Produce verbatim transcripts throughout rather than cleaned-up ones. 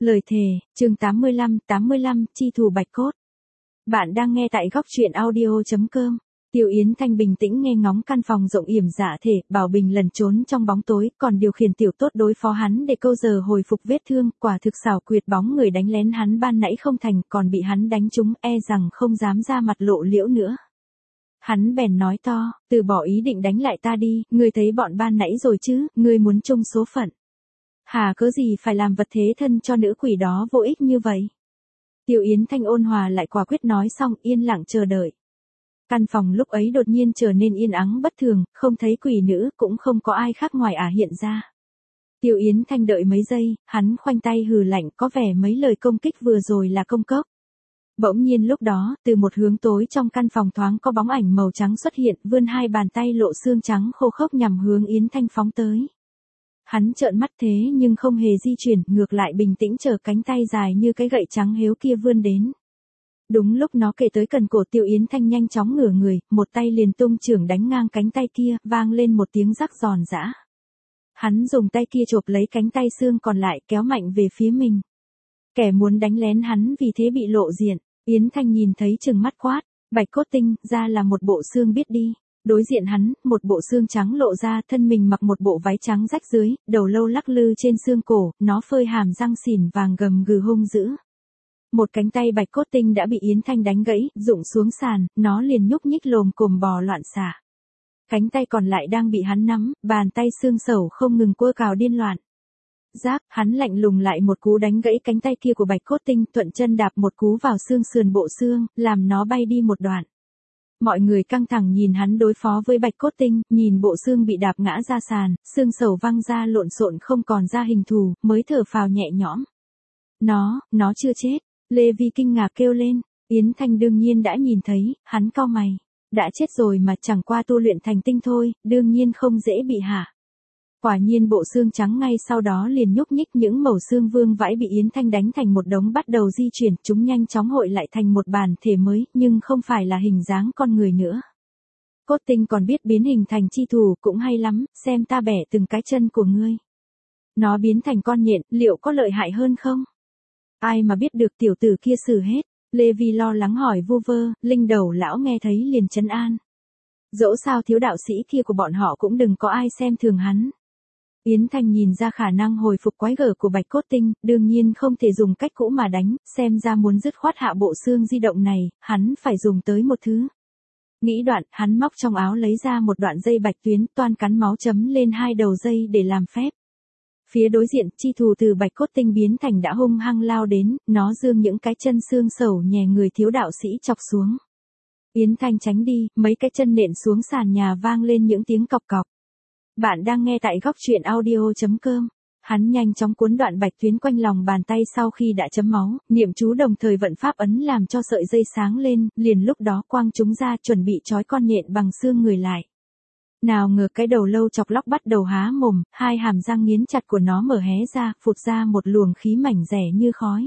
Lời thề, chương tám mươi lăm, tám mươi lăm, chi thù bạch cốt. Bạn đang nghe tại góc truyện audio.com. Tiêu Yến Thanh bình tĩnh nghe ngóng căn phòng rộng yểm dạ thể, Bảo Bình lẩn trốn trong bóng tối, còn điều khiển tiểu tốt đối phó hắn để câu giờ hồi phục vết thương, quả thực xảo quyệt bóng người đánh lén hắn ban nãy không thành, còn bị hắn đánh trúng, e rằng không dám ra mặt lộ liễu nữa. Hắn bèn nói to, từ bỏ ý định đánh lại ta đi, ngươi thấy bọn ban nãy rồi chứ, ngươi muốn chung số phận. Hà cớ gì phải làm vật thế thân cho nữ quỷ đó vô ích như vậy. Tiêu Yến Thanh ôn hòa lại quả quyết nói xong yên lặng chờ đợi. Căn phòng lúc ấy đột nhiên trở nên yên ắng bất thường, không thấy quỷ nữ cũng không có ai khác ngoài ả hiện ra. Tiêu Yến Thanh đợi mấy giây, hắn khoanh tay hừ lạnh có vẻ mấy lời công kích vừa rồi là công cốc. Bỗng nhiên lúc đó, từ một hướng tối trong căn phòng thoáng có bóng ảnh màu trắng xuất hiện, vươn hai bàn tay lộ xương trắng khô khốc nhằm hướng Yến Thanh phóng tới. Hắn trợn mắt thế nhưng không hề di chuyển, ngược lại bình tĩnh chờ cánh tay dài như cái gậy trắng héo kia vươn đến. Đúng lúc nó kề tới gần cổ Tiêu Yến Thanh nhanh chóng ngửa người, một tay liền tung chưởng đánh ngang cánh tay kia, vang lên một tiếng rắc giòn giã. Hắn dùng tay kia chộp lấy cánh tay xương còn lại kéo mạnh về phía mình. Kẻ muốn đánh lén hắn vì thế bị lộ diện, Yến Thanh nhìn thấy chừng mắt quát, bạch cốt tinh, ra là một bộ xương biết đi. Đối diện hắn, một bộ xương trắng lộ ra, thân mình mặc một bộ váy trắng rách dưới, đầu lâu lắc lư trên xương cổ, nó phơi hàm răng xỉn vàng gầm gừ hung dữ. Một cánh tay bạch cốt tinh đã bị Yến Thanh đánh gãy, rụng xuống sàn, nó liền nhúc nhích lồm cồm bò loạn xạ. Cánh tay còn lại đang bị hắn nắm, bàn tay xương sẩu không ngừng quơ cào điên loạn. Giáp, hắn lạnh lùng lại một cú đánh gãy cánh tay kia của bạch cốt tinh, thuận chân đạp một cú vào xương sườn bộ xương, làm nó bay đi một đoạn. Mọi người căng thẳng nhìn hắn đối phó với bạch cốt tinh, nhìn bộ xương bị đạp ngã ra sàn, xương sầu văng ra lộn xộn không còn ra hình thù, mới thở phào nhẹ nhõm. Nó, nó chưa chết, Lê Vi kinh ngạc kêu lên, Yến Thanh đương nhiên đã nhìn thấy, hắn cau mày. Đã chết rồi mà chẳng qua tu luyện thành tinh thôi, đương nhiên không dễ bị hạ. Quả nhiên bộ xương trắng ngay sau đó liền nhúc nhích những mẩu xương vương vãi bị Yến Thanh đánh thành một đống bắt đầu di chuyển, chúng nhanh chóng hội lại thành một bản thể mới, nhưng không phải là hình dáng con người nữa. Cốt tinh còn biết biến hình thành chi thù cũng hay lắm, xem ta bẻ từng cái chân của ngươi. Nó biến thành con nhện, liệu có lợi hại hơn không? Ai mà biết được tiểu tử kia xử hết, Lê Vi lo lắng hỏi vu vơ, linh đầu lão nghe thấy liền trấn an. Dẫu sao thiếu đạo sĩ kia của bọn họ cũng đừng có ai xem thường hắn. Yến Thanh nhìn ra khả năng hồi phục quái gở của bạch cốt tinh, đương nhiên không thể dùng cách cũ mà đánh, xem ra muốn dứt khoát hạ bộ xương di động này, hắn phải dùng tới một thứ. Nghĩ đoạn, hắn móc trong áo lấy ra một đoạn dây bạch tuyến, toan cắn máu chấm lên hai đầu dây để làm phép. Phía đối diện, chi thù từ bạch cốt tinh biến thành đã hung hăng lao đến, nó giương những cái chân xương sẩu nhè người thiếu đạo sĩ chọc xuống. Yến Thanh tránh đi, mấy cái chân nện xuống sàn nhà vang lên những tiếng cọc cọc. Bạn đang nghe tại góc truyện audio.com. Hắn nhanh chóng cuốn đoạn bạch tuyến quanh lòng bàn tay sau khi đã chấm máu, niệm chú đồng thời vận pháp ấn làm cho sợi dây sáng lên, liền lúc đó quang chúng ra chuẩn bị trói con nhện bằng xương người lại. Nào ngờ cái đầu lâu chọc lóc bắt đầu há mồm, hai hàm răng nghiến chặt của nó mở hé ra, phụt ra một luồng khí mảnh rẻ như khói.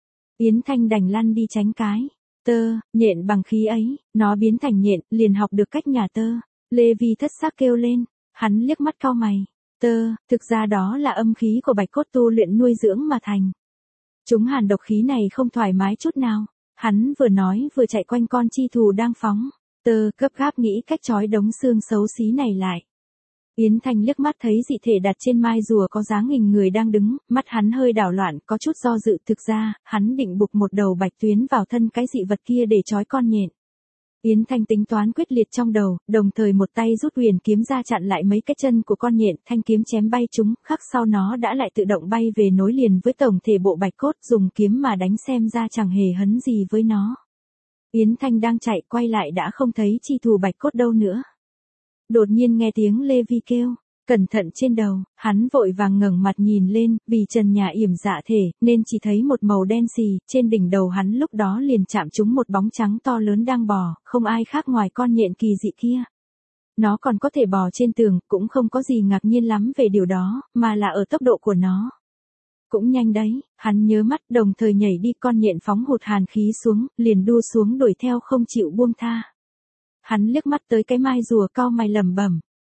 Yến Thanh đành lăn đi tránh cái. Tơ, nhện bằng khí ấy, nó biến thành nhện, liền học được cách nhả tơ. Lê Vi thất xác kêu lên. Hắn liếc mắt cau mày, tơ, thực ra đó là âm khí của bạch cốt tu luyện nuôi dưỡng mà thành. Chúng hàn độc khí này không thoải mái chút nào, hắn vừa nói vừa chạy quanh con chi thù đang phóng, tơ gấp gáp nghĩ cách trói đống xương xấu xí này lại. Yến Thanh liếc mắt thấy dị thể đặt trên mai rùa có dáng hình người đang đứng, mắt hắn hơi đảo loạn, có chút do dự, thực ra, hắn định buộc một đầu bạch tuyến vào thân cái dị vật kia để trói con nhện. Yến Thanh tính toán quyết liệt trong đầu, đồng thời một tay rút huyền kiếm ra chặn lại mấy cái chân của con nhện, thanh kiếm chém bay chúng, khắc sau nó đã lại tự động bay về nối liền với tổng thể bộ bạch cốt, dùng kiếm mà đánh xem ra chẳng hề hấn gì với nó. Yến Thanh đang chạy quay lại đã không thấy chi thù bạch cốt đâu nữa. Đột nhiên nghe tiếng Lê Vi kêu, cẩn thận trên đầu, hắn vội vàng ngẩng mặt nhìn lên, vì trần nhà yểm dạ thể, nên chỉ thấy một màu đen xì, trên đỉnh đầu hắn lúc đó liền chạm trúng một bóng trắng to lớn đang bò, không ai khác ngoài con nhện kỳ dị kia. Nó còn có thể bò trên tường, cũng không có gì ngạc nhiên lắm về điều đó, mà là ở tốc độ của nó. Cũng nhanh đấy, hắn nhớ mắt đồng thời nhảy đi, con nhện phóng hụt hàn khí xuống, liền đua xuống đuổi theo không chịu buông tha. Hắn liếc mắt tới cái mai rùa cau mày lẩm bẩm.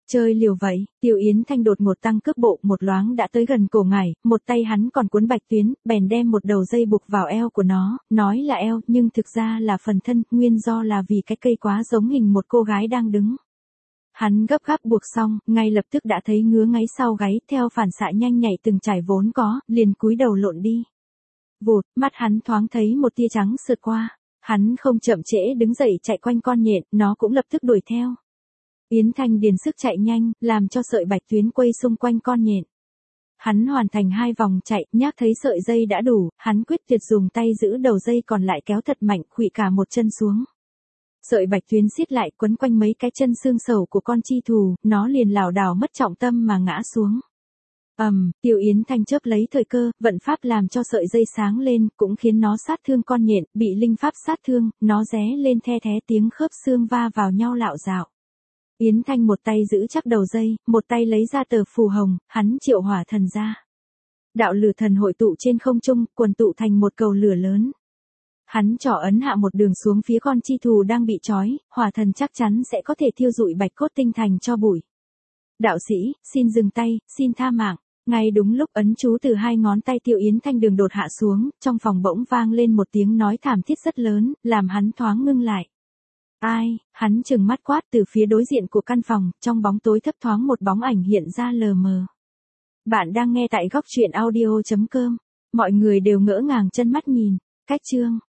Chơi liều vậy, Tiêu Yến Thanh đột ngột tăng cước bộ, một loáng đã tới gần cổ ngải, một tay hắn còn cuốn Bạch Tuyến, bèn đem một đầu dây buộc vào eo của nó, nói là eo, nhưng thực ra là phần thân, nguyên do là vì cái cây quá giống hình một cô gái đang đứng. Hắn gấp gáp buộc xong, ngay lập tức đã thấy ngứa ngáy sau gáy, theo phản xạ nhanh nhạy từng trải vốn có, liền cúi đầu lộn đi. Vụt, mắt hắn thoáng thấy một tia trắng sượt qua, hắn không chậm trễ đứng dậy chạy quanh con nhện, nó cũng lập tức đuổi theo. Yến Thanh điền sức chạy nhanh, làm cho sợi Bạch Tuyến quay xung quanh con nhện. Hắn hoàn thành hai vòng chạy, nhác thấy sợi dây đã đủ, hắn quyết tuyệt dùng tay giữ đầu dây còn lại kéo thật mạnh, khuỵu cả một chân xuống. Sợi Bạch Tuyến siết lại quấn quanh mấy cái chân xương sầu của con chi thù, nó liền lảo đảo mất trọng tâm mà ngã xuống. Ầm, um, Tiêu Yến Thanh chớp lấy thời cơ, vận pháp làm cho sợi dây sáng lên, cũng khiến nó sát thương con nhện, bị linh pháp sát thương, nó ré lên the thé tiếng khớp xương va vào nhau lạo dạo. Yến Thanh một tay giữ chắc đầu dây, một tay lấy ra tờ phù hồng, hắn triệu hỏa thần ra. Đạo lửa thần hội tụ trên không trung, quần tụ thành một cầu lửa lớn. Hắn trỏ ấn hạ một đường xuống phía con chi thù đang bị trói, hỏa thần chắc chắn sẽ có thể thiêu rụi bạch cốt tinh thành cho bụi. Đạo sĩ, xin dừng tay, xin tha mạng. Ngay đúng lúc ấn chú từ hai ngón tay Tiêu Yến Thanh đường đột hạ xuống, trong phòng bỗng vang lên một tiếng nói thảm thiết rất lớn, làm hắn thoáng ngưng lại. Ai, hắn trừng mắt quát từ phía đối diện của căn phòng, trong bóng tối thấp thoáng một bóng ảnh hiện ra lờ mờ. Bạn đang nghe tại góc truyện audio chấm com. Mọi người đều ngỡ ngàng chân mắt nhìn. Cách chương